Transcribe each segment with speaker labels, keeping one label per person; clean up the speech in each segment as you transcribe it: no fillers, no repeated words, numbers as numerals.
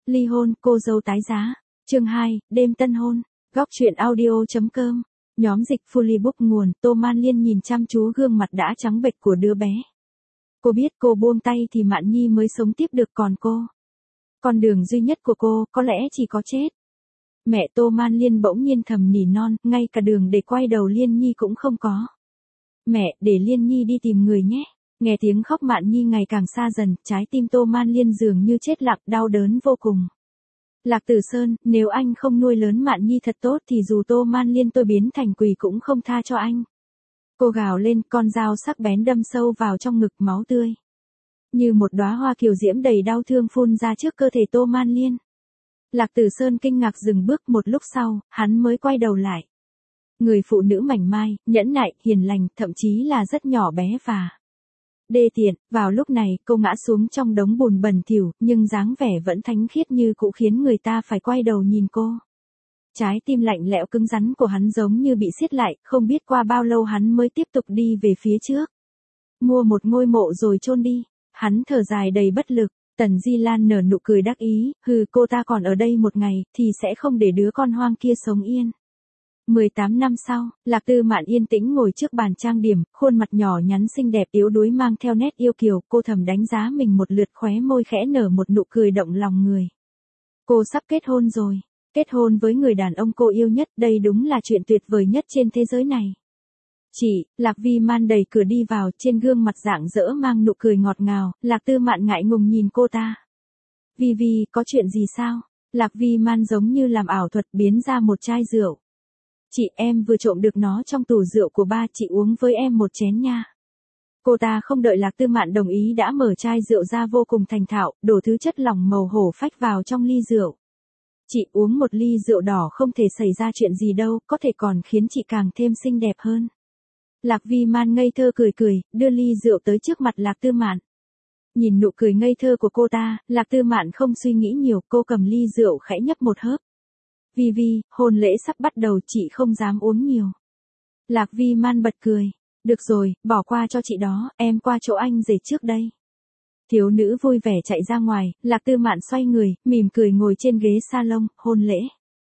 Speaker 1: Ly hôn, cô dâu tái giá. Chương 2, đêm tân hôn. Góc truyện audio.com. Nhóm dịch Fully Book nguồn. Tô Man Liên nhìn chăm chú gương mặt đã trắng bệch của đứa bé. Cô biết cô buông tay thì Mạn Nhi mới sống tiếp được, còn cô, con đường duy nhất của cô có lẽ chỉ có chết. Mẹ Tô Man Liên bỗng nhiên thầm nỉ non, ngay cả đường để quay đầu Liên Nhi cũng không có. Mẹ, để Liên Nhi đi tìm người nhé. Nghe tiếng khóc Mạn Nhi ngày càng xa dần, trái tim Tô Man Liên dường như chết lặng, đau đớn vô cùng. Lạc Tử Sơn, nếu anh không nuôi lớn Mạn Nhi thật tốt thì dù Tô Man Liên tôi biến thành quỷ cũng không tha cho anh. Cô gào lên, con dao sắc bén đâm sâu vào trong ngực, máu tươi như một đóa hoa kiều diễm đầy đau thương phun ra trước cơ thể Tô Man Liên. Lạc Tử Sơn kinh ngạc dừng bước, một lúc sau, hắn mới quay đầu lại. Người phụ nữ mảnh mai, nhẫn nại, hiền lành, thậm chí là rất nhỏ bé và đê tiện. Vào lúc này, cô ngã xuống trong đống bùn bẩn thỉu, nhưng dáng vẻ vẫn thánh khiết như cũ khiến người ta phải quay đầu nhìn cô. Trái tim lạnh lẽo cứng rắn của hắn giống như bị siết lại, không biết qua bao lâu hắn mới tiếp tục đi về phía trước. Mua một ngôi mộ rồi chôn đi. Hắn thở dài đầy bất lực. Tần Di Lan nở nụ cười đắc ý, cô ta còn ở đây một ngày, thì sẽ không để đứa con hoang kia sống yên. 18 năm sau, Lạc Tư Mạn yên tĩnh ngồi trước bàn trang điểm, khuôn mặt nhỏ nhắn xinh đẹp yếu đuối mang theo nét yêu kiều, cô thầm đánh giá mình một lượt, khóe môi khẽ nở một nụ cười động lòng người. Cô sắp kết hôn rồi, kết hôn với người đàn ông cô yêu nhất, đây đúng là chuyện tuyệt vời nhất trên thế giới này. Chị, Lạc Vi Man đẩy cửa đi vào, trên gương mặt rạng rỡ mang nụ cười ngọt ngào. Lạc Tư Mạn ngại ngùng nhìn cô ta. Vi Vi, có chuyện gì sao? Lạc Vi Man giống như làm ảo thuật biến ra một chai rượu. Chị, em vừa trộm được nó trong tủ rượu của ba, chị uống với em một chén nha. Cô ta không đợi Lạc Tư Mạn đồng ý đã mở chai rượu ra vô cùng thành thạo, đổ thứ chất lỏng màu hổ phách vào trong ly rượu. Chị uống một ly rượu đỏ không thể xảy ra chuyện gì đâu, có thể còn khiến chị càng thêm xinh đẹp hơn. Lạc Vi Man ngây thơ cười cười, đưa ly rượu tới trước mặt Lạc Tư Mạn. Nhìn nụ cười ngây thơ của cô ta, Lạc Tư Mạn không suy nghĩ nhiều, cô cầm ly rượu khẽ nhấp một hớp. Vi Vi, hôn lễ sắp bắt đầu, chị không dám uống nhiều. Lạc Vi Man bật cười. Được rồi, bỏ qua cho chị đó, em qua chỗ anh rể trước đây. Thiếu nữ vui vẻ chạy ra ngoài, Lạc Tư Mạn xoay người, mỉm cười ngồi trên ghế salon, hôn lễ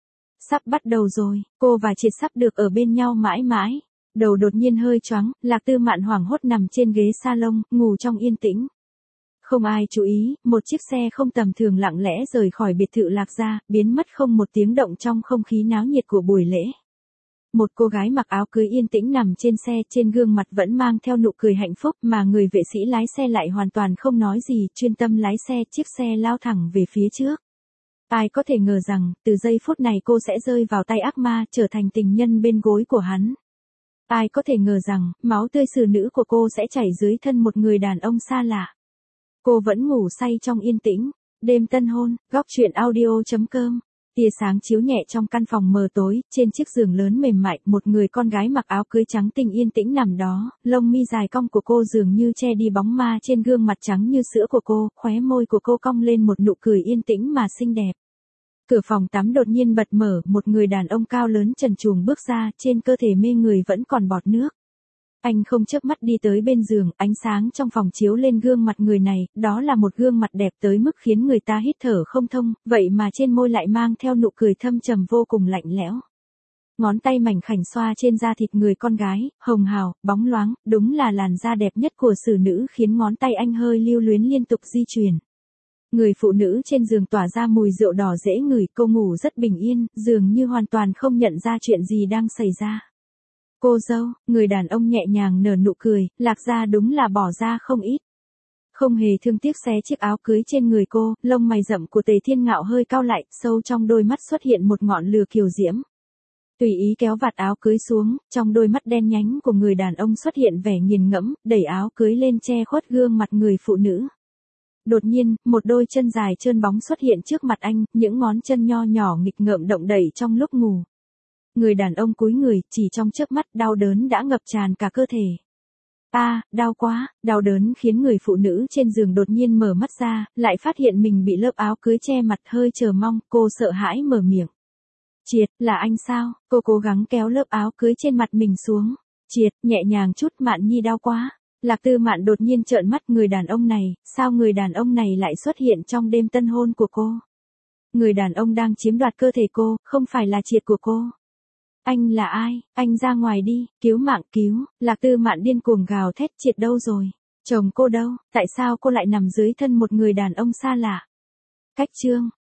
Speaker 1: sắp bắt đầu rồi, cô và Triệt sắp được ở bên nhau mãi mãi. Đầu đột nhiên hơi choáng, Lạc Tư Mạn hoảng hốt nằm trên ghế salon, ngủ trong yên tĩnh. Không ai chú ý, một chiếc xe không tầm thường lặng lẽ rời khỏi biệt thự Lạc gia, biến mất không một tiếng động trong không khí náo nhiệt của buổi lễ. Một cô gái mặc áo cưới yên tĩnh nằm trên xe, trên gương mặt vẫn mang theo nụ cười hạnh phúc, mà người vệ sĩ lái xe lại hoàn toàn không nói gì, chuyên tâm lái xe, chiếc xe lao thẳng về phía trước. Ai có thể ngờ rằng, từ giây phút này cô sẽ rơi vào tay ác ma, trở thành tình nhân bên gối của hắn. Ai có thể ngờ rằng, máu tươi xử nữ của cô sẽ chảy dưới thân một người đàn ông xa lạ. Cô vẫn ngủ say trong yên tĩnh. Đêm tân hôn, góc truyện audio.com. Tia sáng chiếu nhẹ trong căn phòng mờ tối, trên chiếc giường lớn mềm mại, một người con gái mặc áo cưới trắng tinh yên tĩnh nằm đó, lông mi dài cong của cô dường như che đi bóng ma trên gương mặt trắng như sữa của cô, khóe môi của cô cong lên một nụ cười yên tĩnh mà xinh đẹp. Cửa phòng tắm đột nhiên bật mở, một người đàn ông cao lớn trần truồng bước ra, trên cơ thể mê người vẫn còn bọt nước. Anh không chớp mắt đi tới bên giường, ánh sáng trong phòng chiếu lên gương mặt người này, đó là một gương mặt đẹp tới mức khiến người ta hít thở không thông, vậy mà trên môi lại mang theo nụ cười thâm trầm vô cùng lạnh lẽo. Ngón tay mảnh khảnh xoa trên da thịt người con gái, hồng hào, bóng loáng, đúng là làn da đẹp nhất của xử nữ, khiến ngón tay anh hơi lưu luyến liên tục di chuyển. Người phụ nữ trên giường tỏa ra mùi rượu đỏ dễ ngửi, cô ngủ rất bình yên, dường như hoàn toàn không nhận ra chuyện gì đang xảy ra. Cô dâu, người đàn ông nhẹ nhàng nở nụ cười, Lạc gia đúng là bỏ ra không ít. Không hề thương tiếc xé chiếc áo cưới trên người cô, lông mày rậm của Tề Thiên Ngạo hơi cau lại, sâu trong đôi mắt xuất hiện một ngọn lửa kiều diễm. Tùy ý kéo vạt áo cưới xuống, trong đôi mắt đen nhánh của người đàn ông xuất hiện vẻ nghiền ngẫm, đẩy áo cưới lên che khuất gương mặt người phụ nữ. Đột nhiên, một đôi chân dài trơn bóng xuất hiện trước mặt anh, những ngón chân nho nhỏ nghịch ngợm động đẩy trong lúc ngủ. Người đàn ông cúi người, chỉ trong chớp mắt, đau đớn đã ngập tràn cả cơ thể. Đau quá, đau đớn khiến người phụ nữ trên giường đột nhiên mở mắt ra, lại phát hiện mình bị lớp áo cưới che mặt, hơi chờ mong, cô sợ hãi mở miệng. Triệt, là anh sao? Cô cố gắng kéo lớp áo cưới trên mặt mình xuống. Triệt, nhẹ nhàng chút, Mạn Nhi đau quá. Lạc Tư Mạn đột nhiên trợn mắt, người đàn ông này, sao người đàn ông này lại xuất hiện trong đêm tân hôn của cô? Người đàn ông đang chiếm đoạt cơ thể cô, không phải là Triệt của cô. Anh là ai? Anh ra ngoài đi, cứu mạng cứu, Lạc Tư Mạn điên cuồng gào thét. Triệt đâu rồi? Chồng cô đâu? Tại sao cô lại nằm dưới thân một người đàn ông xa lạ? Cách chương